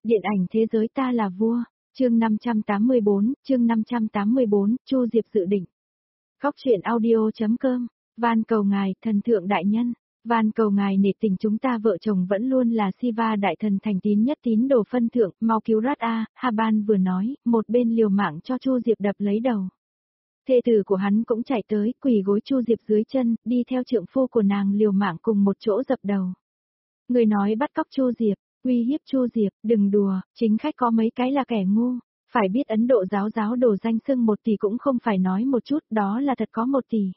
Điện ảnh thế giới ta là vua, chương 584, Chu Diệp dự định. Góc truyện audio.com, van cầu ngài, thần thượng đại nhân, van cầu ngài nể tình chúng ta vợ chồng vẫn luôn là Siva đại thần thành tín nhất tín đồ phân thượng, mau cứu Rat A, Haban vừa nói, một bên liều mạng cho Chu Diệp đập lấy đầu. Thê tử của hắn cũng chạy tới, quỳ gối Chu Diệp dưới chân, đi theo trượng phu của nàng liều mạng cùng một chỗ dập đầu. Người nói bắt cóc Chu Diệp, uy hiếp Chu Diệp, đừng đùa, chính khách có mấy cái là kẻ ngu, phải biết Ấn Độ giáo đồ danh xưng 1 tỷ cũng không phải nói một chút, đó là thật có 1 tỷ.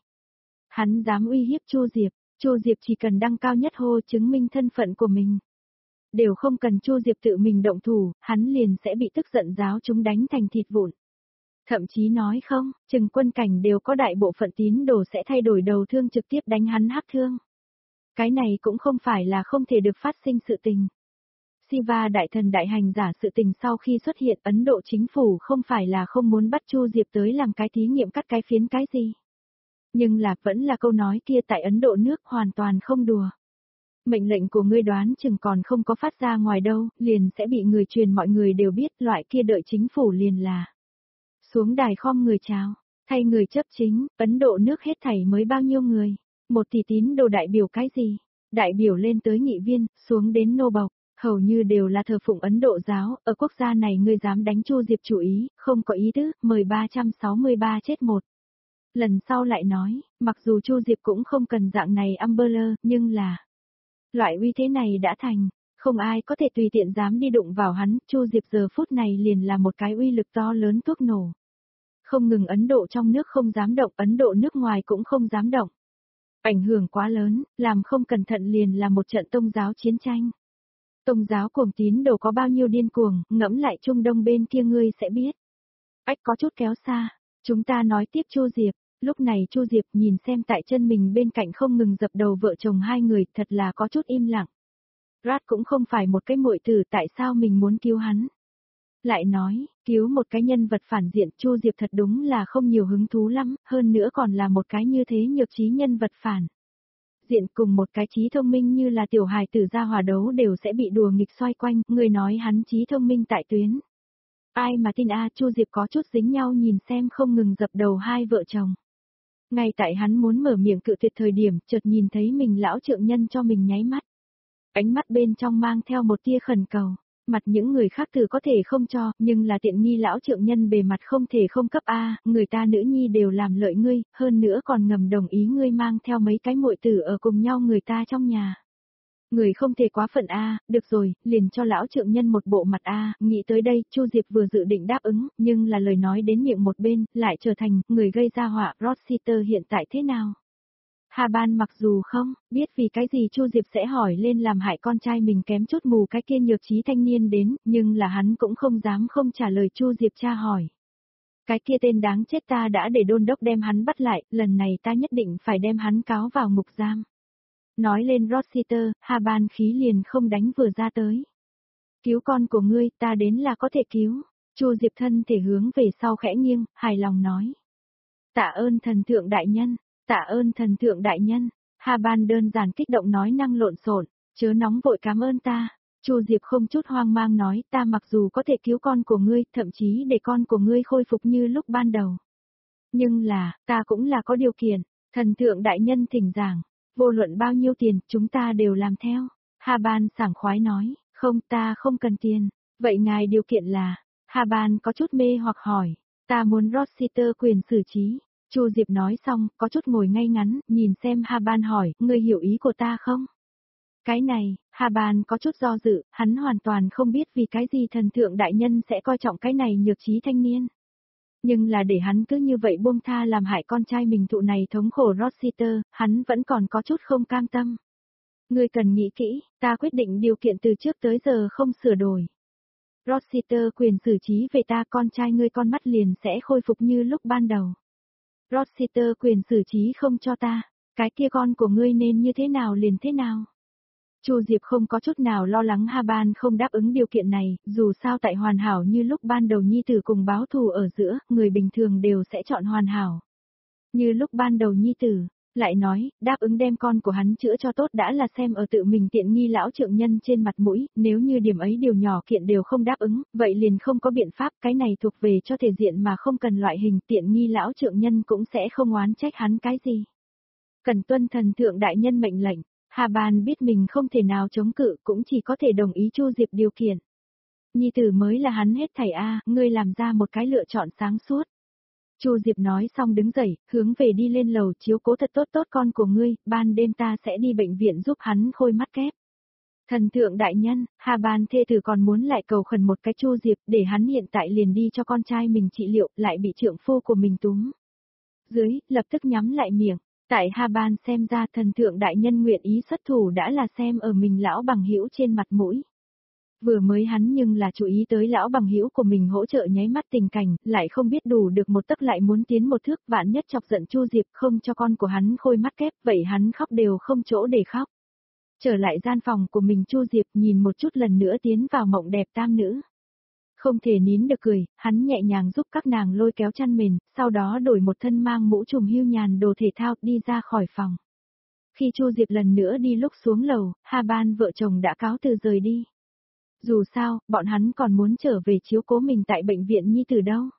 Hắn dám uy hiếp Chu Diệp chỉ cần đăng cao nhất hô chứng minh thân phận của mình. Đều không cần Chu Diệp tự mình động thủ, hắn liền sẽ bị tức giận giáo chúng đánh thành thịt vụn. Thậm chí nói không, Trừng Quân Cảnh đều có đại bộ phận tín đồ sẽ thay đổi đầu thương trực tiếp đánh hắn hắc thương. Cái này cũng không phải là không thể được phát sinh sự tình. Siva đại thần đại hành giả sự tình sau khi xuất hiện Ấn Độ chính phủ không phải là không muốn bắt Chu Diệp tới làm cái thí nghiệm cắt cái phiến cái gì. Nhưng là vẫn là câu nói kia tại Ấn Độ nước hoàn toàn không đùa. Mệnh lệnh của ngươi đoán chừng còn không có phát ra ngoài đâu, liền sẽ bị người truyền mọi người đều biết loại kia đợi chính phủ liền là. Xuống đài khom người chào, thay người chấp chính, Ấn Độ nước hết thảy mới bao nhiêu người, 1 tỷ tín đồ đại biểu cái gì? Đại biểu lên tới nghị viên, xuống đến nô bộc, hầu như đều là thờ phụng Ấn Độ giáo, ở quốc gia này ngươi dám đánh Chu Diệp chủ ý, không có ý tứ, mời 363 chết 1. Lần sau lại nói, mặc dù Chu Diệp cũng không cần dạng này umbrella, nhưng là loại uy thế này đã thành, không ai có thể tùy tiện dám đi đụng vào hắn, Chu Diệp giờ phút này liền là một cái uy lực to lớn thuốc nổ. Không ngừng Ấn Độ trong nước không dám động, Ấn Độ nước ngoài cũng không dám động. Ảnh hưởng quá lớn, làm không cẩn thận liền là một trận tông giáo chiến tranh. Tông giáo cuồng tín đồ có bao nhiêu điên cuồng, ngẫm lại Trung Đông bên kia ngươi sẽ biết. Ách có chút kéo xa, chúng ta nói tiếp Chu Diệp, lúc này Chu Diệp nhìn xem tại chân mình bên cạnh không ngừng dập đầu vợ chồng hai người thật là có chút im lặng. Rat cũng không phải một cái muội tử tại sao mình muốn cứu hắn. Lại nói, cứu một cái nhân vật phản diện Chu Diệp thật đúng là không nhiều hứng thú lắm, hơn nữa còn là một cái như thế nhược trí nhân vật phản. Diện cùng một cái trí thông minh như là tiểu hài tử ra hòa đấu đều sẽ bị đùa nghịch xoay quanh, người nói hắn trí thông minh tại tuyến. Ai mà tin Chu Diệp có chút dính nhau nhìn xem không ngừng dập đầu hai vợ chồng. Ngay tại hắn muốn mở miệng cự tuyệt thời điểm, chợt nhìn thấy mình lão trượng nhân cho mình nháy mắt. Ánh mắt bên trong mang theo một tia khẩn cầu, mặt những người khác từ có thể không cho, nhưng là tiện nghi lão trượng nhân bề mặt không thể không cấp người ta nữ nhi đều làm lợi ngươi, hơn nữa còn ngầm đồng ý ngươi mang theo mấy cái muội tử ở cùng nhau người ta trong nhà. Người không thể quá phận được rồi, liền cho lão trượng nhân một bộ mặt nghĩ tới đây, Chu Diệp vừa dự định đáp ứng, nhưng là lời nói đến miệng một bên, lại trở thành, người gây ra họa, Rossiter hiện tại thế nào? Haban mặc dù không biết vì cái gì Chu Diệp sẽ hỏi lên làm hại con trai mình kém chút mù cái kia nhược trí thanh niên đến, nhưng là hắn cũng không dám không trả lời Chu Diệp tra hỏi. Cái kia tên đáng chết ta đã để đôn đốc đem hắn bắt lại, lần này ta nhất định phải đem hắn cáo vào ngục giam. Nói lên Rossiter, Haban khí liền không đánh vừa ra tới. Cứu con của ngươi, ta đến là có thể cứu. Chu Diệp thân thể hướng về sau khẽ nghiêng, hài lòng nói. Tạ ơn thần thượng đại nhân, tạ ơn thần thượng đại nhân. Haban đơn giản kích động nói năng lộn xộn, chớ nóng vội cảm ơn ta. Chu Diệp không chút hoang mang nói, ta mặc dù có thể cứu con của ngươi, thậm chí để con của ngươi khôi phục như lúc ban đầu. Nhưng là, ta cũng là có điều kiện, thần thượng đại nhân thỉnh giảng. Vô luận bao nhiêu tiền, chúng ta đều làm theo. Haban sảng khoái nói, không ta không cần tiền. Vậy ngài điều kiện là, Haban có chút mê hoặc hỏi, ta muốn Rossiter quyền xử trí. Chu Diệp nói xong, có chút ngồi ngay ngắn, nhìn xem Haban hỏi, ngươi hiểu ý của ta không? Cái này, Haban có chút do dự, hắn hoàn toàn không biết vì cái gì thần thượng đại nhân sẽ coi trọng cái này nhược trí thanh niên. Nhưng là để hắn cứ như vậy buông tha làm hại con trai mình thụ này thống khổ Rossiter, hắn vẫn còn có chút không cam tâm. Ngươi cần nghĩ kỹ, ta quyết định điều kiện từ trước tới giờ không sửa đổi. Rossiter quyền xử trí về ta con trai ngươi con mắt liền sẽ khôi phục như lúc ban đầu. Rossiter quyền xử trí không cho ta, cái kia con của ngươi nên như thế nào liền thế nào. Chu Diệp không có chút nào lo lắng Haban không đáp ứng điều kiện này, dù sao tại hoàn hảo như lúc ban đầu nhi tử cùng báo thù ở giữa, người bình thường đều sẽ chọn hoàn hảo. Như lúc ban đầu nhi tử, Lại nói, đáp ứng đem con của hắn chữa cho tốt đã là xem ở tự mình tiện nghi lão trượng nhân trên mặt mũi, nếu như điểm ấy điều nhỏ kiện đều không đáp ứng, vậy liền không có biện pháp, cái này thuộc về cho thể diện mà không cần loại hình, tiện nghi lão trượng nhân cũng sẽ không oán trách hắn cái gì. Cần tuân thần thượng đại nhân mệnh lệnh, Hà Bàn biết mình không thể nào chống cự, cũng chỉ có thể đồng ý Chu Diệp điều kiện. Nhi tử mới là hắn hết thảy ngươi làm ra một cái lựa chọn sáng suốt. Chu Diệp nói xong đứng dậy, hướng về đi lên lầu chiếu cố thật tốt tốt con của ngươi, ban đêm ta sẽ đi bệnh viện giúp hắn khôi mắt kép. Thần thượng đại nhân, Hà Ban thê tử còn muốn lại cầu khẩn một cái Chu Diệp để hắn hiện tại liền đi cho con trai mình trị liệu, lại bị trượng phu của mình túm. Dưới, lập tức nhắm lại miệng, tại Hà Ban xem ra thần thượng đại nhân nguyện ý xuất thủ đã là xem ở mình lão bằng hữu trên mặt mũi. Vừa mới hắn nhưng là chú ý tới lão bằng hữu của mình hỗ trợ nháy mắt tình cảnh, lại không biết đủ được một tấc lại muốn tiến một thước, vạn nhất chọc giận Chu Diệp không cho con của hắn khôi mắt kép, vậy hắn khóc đều không chỗ để khóc. Trở lại gian phòng của mình Chu Diệp nhìn một chút lần nữa tiến vào mộng đẹp tam nữ. Không thể nín được cười, hắn nhẹ nhàng giúp các nàng lôi kéo chăn mền, sau đó đổi một thân mang mũ trùm hưu nhàn đồ thể thao đi ra khỏi phòng. Khi Chu Diệp lần nữa đi lúc xuống lầu, Hà Ban vợ chồng đã cáo từ rời đi. Dù sao, bọn hắn còn muốn trở về chiếu cố mình tại bệnh viện nhi tử đâu.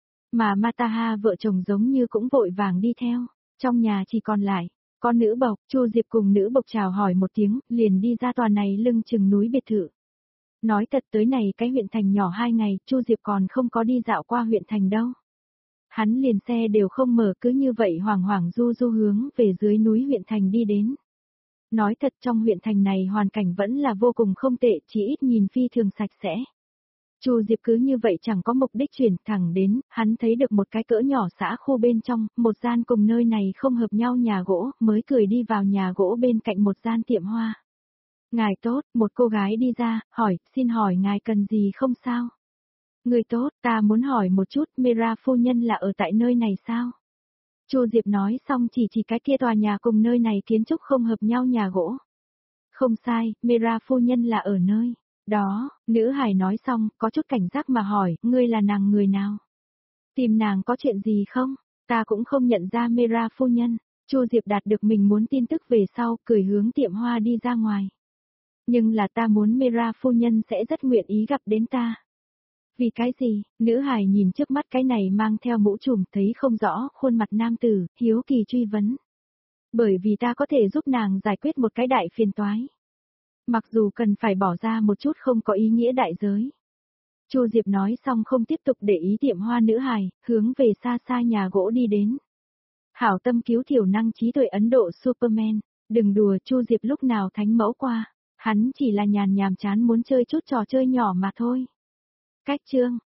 Mà Mataha vợ chồng giống như cũng vội vàng đi theo, trong nhà chỉ còn lại, con nữ bộc, Chu Diệp cùng nữ bộc chào hỏi một tiếng, liền đi ra tòa này lưng chừng núi biệt thự. Nói thật tới này cái huyện thành nhỏ 2 ngày, Chu Diệp còn không có đi dạo qua huyện thành đâu. Hắn liền xe đều không mở cứ như vậy hoảng hoảng du du hướng về dưới núi huyện thành đi đến. Nói thật trong huyện thành này hoàn cảnh vẫn là vô cùng không tệ, chỉ ít nhìn phi thường sạch sẽ. Chu Diệp cứ như vậy chẳng có mục đích chuyển thẳng đến, hắn thấy được một cái cỡ nhỏ xã khu bên trong, một gian cùng nơi này không hợp nhau nhà gỗ, mới cười đi vào nhà gỗ bên cạnh một gian tiệm hoa. Ngài tốt, một cô gái đi ra, hỏi, xin hỏi ngài cần gì không sao? Người tốt, ta muốn hỏi một chút, Mera phu nhân là ở tại nơi này sao? Chu Diệp nói xong chỉ cái kia tòa nhà cùng nơi này kiến trúc không hợp nhau nhà gỗ. Không sai, Mera phu nhân là ở nơi đó, nữ hài nói xong, có chút cảnh giác mà hỏi, ngươi là nàng người nào? Tìm nàng có chuyện gì không? Ta cũng không nhận ra Mera phu nhân. Chu Diệp đạt được mình muốn tin tức về sau, cười hướng tiệm hoa đi ra ngoài. Nhưng là ta muốn Mera phu nhân sẽ rất nguyện ý gặp đến ta. Vì cái gì? Nữ hài nhìn trước mắt cái này mang theo mũ trùm thấy không rõ khuôn mặt nam tử, hiếu kỳ truy vấn. Bởi vì ta có thể giúp nàng giải quyết một cái đại phiền toái. Mặc dù cần phải bỏ ra một chút không có ý nghĩa đại giới. Chu Diệp nói xong không tiếp tục để ý tiệm hoa nữ hài, hướng về xa xa nhà gỗ đi đến. Hảo tâm cứu thiểu năng trí tuệ Ấn Độ Superman, đừng đùa Chu Diệp lúc nào thánh mẫu qua, hắn chỉ là nhàn nhàm chán muốn chơi chút trò chơi nhỏ mà thôi. Cách chương